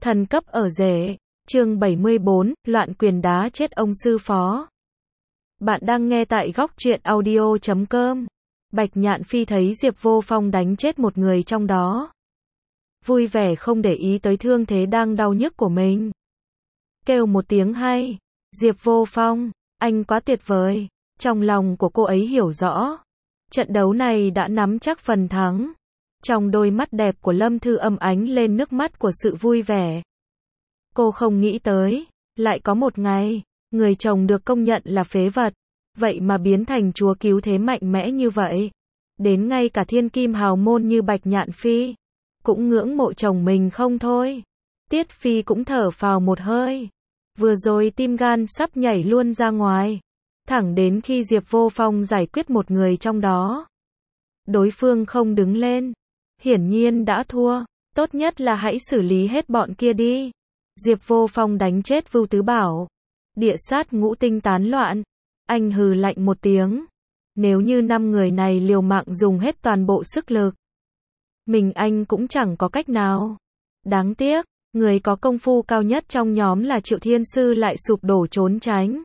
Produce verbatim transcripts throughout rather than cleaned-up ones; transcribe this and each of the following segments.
Thần cấp ở rể. Chương bảy mươi bốn, loạn quyền đá chết ông sư phó. Bạn đang nghe tại góc truyện audio chấm com. Bạch Nhạn Phi thấy Diệp Vô Phong đánh chết một người trong đó. Vui vẻ không để ý tới thương thế đang đau nhức của mình. Kêu một tiếng hay. Diệp Vô Phong, anh quá tuyệt vời. Trong lòng của cô ấy hiểu rõ. Trận đấu này đã nắm chắc phần thắng. Trong đôi mắt đẹp của Lâm Thư Âm ánh lên nước mắt của sự vui vẻ. Cô không nghĩ tới, lại có một ngày, người chồng được công nhận là phế vật, vậy mà biến thành chúa cứu thế mạnh mẽ như vậy. Đến ngay cả thiên kim hào môn như Bạch Nhạn Phi, cũng ngưỡng mộ chồng mình không thôi. Tiết Phi cũng thở phào một hơi. Vừa rồi tim gan sắp nhảy luôn ra ngoài. Thẳng đến khi Diệp Vô Phong giải quyết một người trong đó. Đối phương không đứng lên. Hiển nhiên đã thua. Tốt nhất là hãy xử lý hết bọn kia đi. Diệp Vô Phong đánh chết Vưu Tứ Bảo. Địa sát ngũ tinh tán loạn. Anh hừ lạnh một tiếng. Nếu như năm người này liều mạng dùng hết toàn bộ sức lực, mình anh cũng chẳng có cách nào. Đáng tiếc, người có công phu cao nhất trong nhóm là Triệu Thiên Sư lại sụp đổ trốn tránh.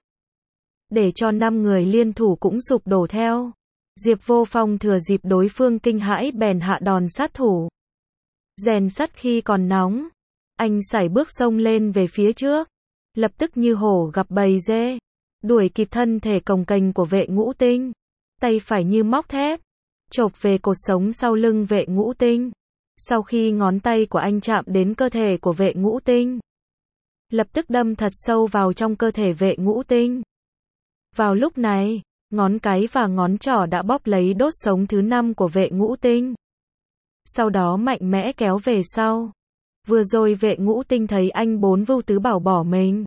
Để cho năm người liên thủ cũng sụp đổ theo. Diệp Vô Phong thừa dịp đối phương kinh hãi bèn hạ đòn sát thủ. Rèn sắt khi còn nóng. Anh sải bước xông lên về phía trước. Lập tức như hổ gặp bầy dê. Đuổi kịp thân thể cồng kềnh của Vệ Ngũ Tinh. Tay phải như móc thép. Chộp về cột sống sau lưng Vệ Ngũ Tinh. Sau khi ngón tay của anh chạm đến cơ thể của Vệ Ngũ Tinh, lập tức đâm thật sâu vào trong cơ thể Vệ Ngũ Tinh. Vào lúc này, ngón cái và ngón trỏ đã bóp lấy đốt sống thứ năm của Vệ Ngũ Tinh. Sau đó mạnh mẽ kéo về sau. Vừa rồi Vệ Ngũ Tinh thấy anh bốn Vưu Tứ Bảo bỏ mình,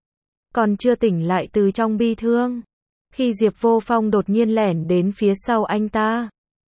còn chưa tỉnh lại từ trong bi thương. Khi Diệp Vô Phong đột nhiên lẻn đến phía sau anh ta,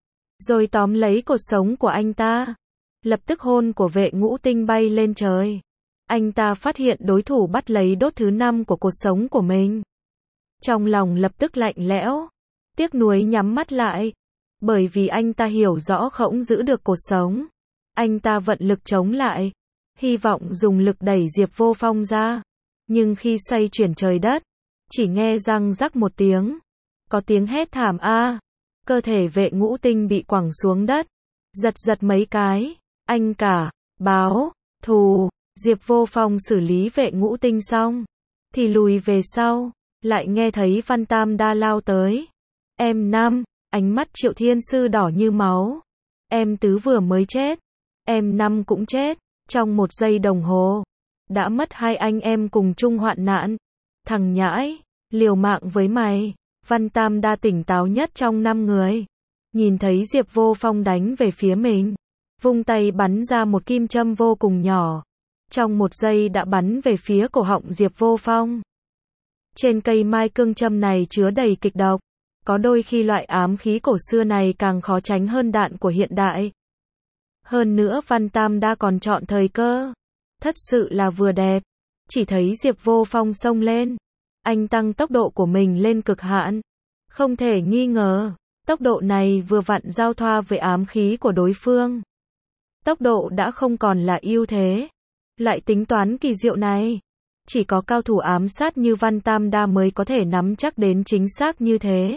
rồi tóm lấy cột sống của anh ta. Lập tức hồn của Vệ Ngũ Tinh bay lên trời. Anh ta phát hiện đối thủ bắt lấy đốt thứ năm của cột sống của mình. Trong lòng lập tức lạnh lẽo. Tiếc nuối nhắm mắt lại. Bởi vì anh ta hiểu rõ không giữ được cột sống. Anh ta vận lực chống lại. Hy vọng dùng lực đẩy Diệp Vô Phong ra. Nhưng khi xoay chuyển trời đất, chỉ nghe răng rắc một tiếng. Có tiếng hét thảm a. Cơ thể Vệ Ngũ Tinh bị quẳng xuống đất. Giật giật mấy cái. Anh cả, báo, thù. Diệp Vô Phong xử lý Vệ Ngũ Tinh xong, thì lùi về sau. Lại nghe thấy Văn Tam Đa lao tới. Em Năm, ánh mắt Triệu Thiên Sư đỏ như máu. Em Tứ vừa mới chết. Em Năm cũng chết. Trong một giây đồng hồ, đã mất hai anh em cùng chung hoạn nạn. Thằng nhãi, liều mạng với mày. Văn Tam Đa tỉnh táo nhất trong năm người. Nhìn thấy Diệp Vô Phong đánh về phía mình, vung tay bắn ra một kim châm vô cùng nhỏ. Trong một giây đã bắn về phía cổ họng Diệp Vô Phong. Trên cây mai cương châm này chứa đầy kịch độc. Có đôi khi loại ám khí cổ xưa này càng khó tránh hơn đạn của hiện đại. Hơn nữa Văn Tam Đa còn chọn thời cơ. Thật sự là vừa đẹp. Chỉ thấy Diệp Vô Phong xông lên. Anh tăng tốc độ của mình lên cực hạn. Không thể nghi ngờ, tốc độ này vừa vặn giao thoa với ám khí của đối phương. Tốc độ đã không còn là ưu thế. Lại tính toán kỳ diệu này, chỉ có cao thủ ám sát như Văn Tam Đa mới có thể nắm chắc đến chính xác như thế.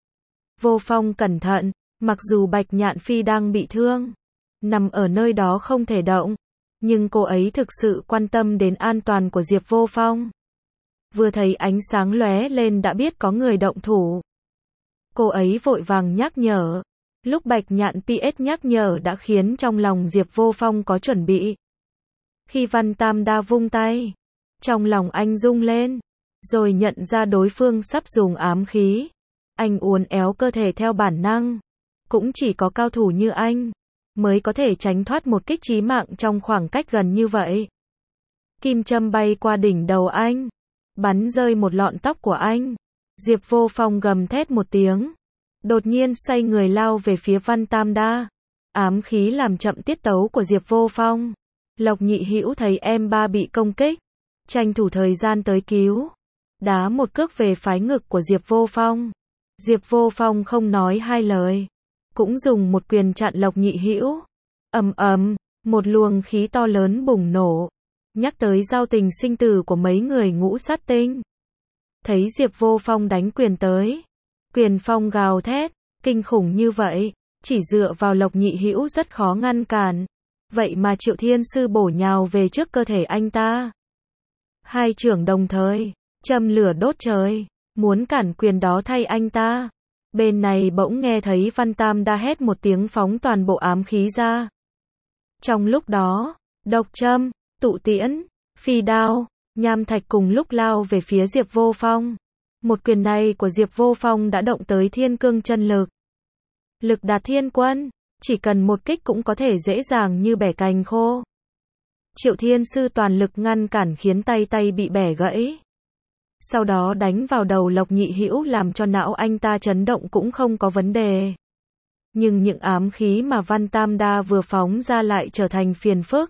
Vô Phong cẩn thận, mặc dù Bạch Nhạn Phi đang bị thương, nằm ở nơi đó không thể động, nhưng cô ấy thực sự quan tâm đến an toàn của Diệp Vô Phong. Vừa thấy ánh sáng lóe lên đã biết có người động thủ. Cô ấy vội vàng nhắc nhở. Lúc Bạch Nhạn pê ét nhắc nhở đã khiến trong lòng Diệp Vô Phong có chuẩn bị. Khi Văn Tam Đa vung tay, trong lòng anh rung lên, rồi nhận ra đối phương sắp dùng ám khí. Anh uốn éo cơ thể theo bản năng. Cũng chỉ có cao thủ như anh mới có thể tránh thoát một kích chí mạng trong khoảng cách gần như vậy. Kim châm bay qua đỉnh đầu anh, bắn rơi một lọn tóc của anh. Diệp Vô Phong gầm thét một tiếng, đột nhiên xoay người lao về phía Văn Tam Đa. Ám khí làm chậm tiết tấu của Diệp Vô Phong. Lộc Nhị Hữu thấy em ba bị công kích, tranh thủ thời gian tới cứu, đá một cước về phái ngực của Diệp Vô Phong. Diệp Vô Phong không nói hai lời, cũng dùng một quyền chặn Lộc Nhị Hữu. Ầm ầm, một luồng khí to lớn bùng nổ. nhắc tới giao tình sinh tử của mấy người ngũ sát tinh. Thấy Diệp Vô Phong đánh quyền tới, quyền phong gào thét, kinh khủng như vậy, chỉ dựa vào Lộc Nhị Hữu rất khó ngăn cản. Vậy mà Triệu Thiên Sư bổ nhào về trước cơ thể anh ta. Hai chưởng đồng thời, châm lửa đốt trời, muốn cản quyền đó thay anh ta. Bên này bỗng nghe thấy Văn Tam Đa hét một tiếng phóng toàn bộ ám khí ra. Trong lúc đó, độc châm, tụ tiễn, phi đao, nham thạch cùng lúc lao về phía Diệp Vô Phong. Một quyền này của Diệp Vô Phong đã động tới thiên cương chân lực. Lực đạt thiên quân, chỉ cần một kích cũng có thể dễ dàng như bẻ cành khô. Triệu Thiên Sư toàn lực ngăn cản khiến tay tay bị bẻ gãy. Sau đó đánh vào đầu Lộc Nhị Hữu làm cho não anh ta chấn động cũng không có vấn đề. Nhưng những ám khí mà Văn Tam Đa vừa phóng ra lại trở thành phiền phức.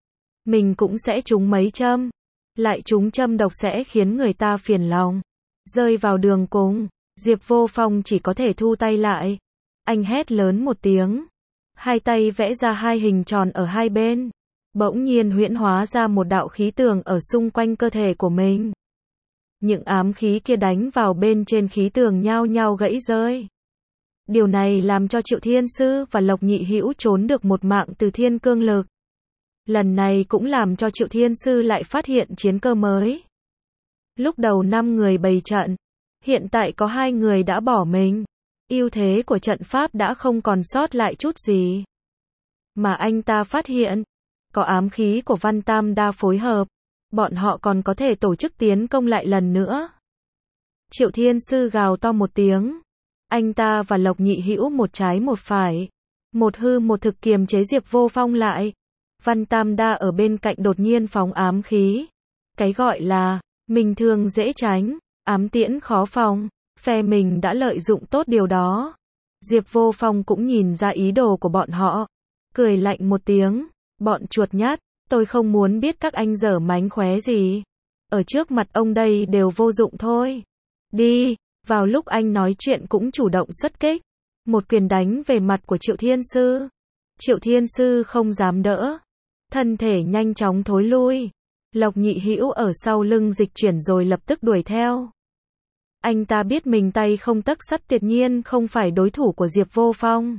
Mình cũng sẽ trúng mấy châm. Lại trúng châm độc sẽ khiến người ta phiền lòng. Rơi vào đường cùng, Diệp Vô Phong chỉ có thể thu tay lại. Anh hét lớn một tiếng. Hai tay vẽ ra hai hình tròn ở hai bên. Bỗng nhiên huyễn hóa ra một đạo khí tường ở xung quanh cơ thể của mình. Những ám khí kia đánh vào bên trên khí tường nhao nhao gãy rơi. Điều này làm cho Triệu Thiên Sư và Lộc Nhị Hữu trốn được một mạng từ thiên cương lực. Lần này cũng làm cho Triệu Thiên Sư lại phát hiện chiến cơ mới. Lúc đầu năm người bày trận, hiện tại có hai người đã bỏ mình. Ưu thế của trận pháp đã không còn sót lại chút gì. Mà anh ta phát hiện, có ám khí của Văn Tam Đa phối hợp, bọn họ còn có thể tổ chức tiến công lại lần nữa. Triệu Thiên Sư gào to một tiếng. Anh ta và Lộc Nhị Hữu một trái một phải, một hư một thực kiềm chế Diệp Vô Phong lại. Văn Tam Đa ở bên cạnh đột nhiên phóng ám khí. Cái gọi là, mình thường dễ tránh, ám tiễn khó phòng, phe mình đã lợi dụng tốt điều đó. Diệp Vô Phong cũng nhìn ra ý đồ của bọn họ. Cười lạnh một tiếng, bọn chuột nhát, tôi không muốn biết các anh dở mánh khóe gì. Ở trước mặt ông đây đều vô dụng thôi. Đi, vào lúc anh nói chuyện cũng chủ động xuất kích. Một quyền đánh về mặt của Triệu Thiên Sư. Triệu Thiên Sư không dám đỡ. Thân thể nhanh chóng thối lui. Lộc Nhị Hữu ở sau lưng dịch chuyển rồi lập tức đuổi theo. Anh ta biết mình tay không tấc sắt tuyệt nhiên không phải đối thủ của Diệp Vô Phong.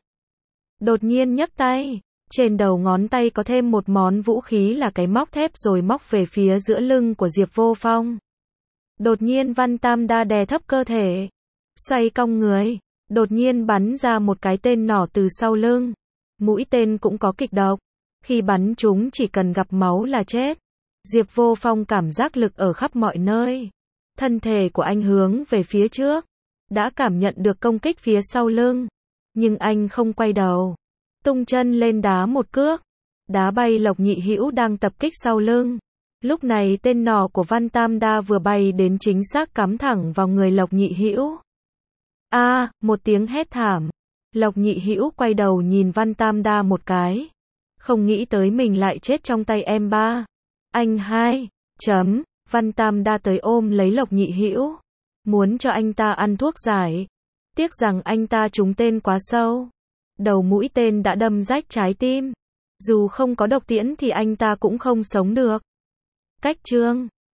Đột nhiên nhấc tay. Trên đầu ngón tay có thêm một món vũ khí là cái móc thép rồi móc về phía giữa lưng của Diệp Vô Phong. Đột nhiên Văn Tam Đa đè thấp cơ thể. Xoay cong người. Đột nhiên bắn ra một cái tên nỏ từ sau lưng. Mũi tên cũng có kịch độc. Khi bắn chúng chỉ cần gặp máu là chết. Diệp Vô Phong cảm giác lực ở khắp mọi nơi. Thân thể của anh hướng về phía trước. Đã cảm nhận được công kích phía sau lưng. Nhưng anh không quay đầu. Tung chân lên đá một cước. Đá bay Lộc Nhị Hữu đang tập kích sau lưng. Lúc này tên nỏ của Văn Tam Đa vừa bay đến chính xác cắm thẳng vào người Lộc Nhị Hữu. A, à, một tiếng hét thảm. Lộc Nhị Hữu quay đầu nhìn Văn Tam Đa một cái. Không nghĩ tới mình lại chết trong tay em ba. Anh hai, chấm, Văn Tam Đa tới ôm lấy Lộc Nhị Hữu. Muốn cho anh ta ăn thuốc giải. Tiếc rằng anh ta trúng tên quá sâu. Đầu mũi tên đã đâm rách trái tim. Dù không có độc tiễn thì anh ta cũng không sống được. Cách chương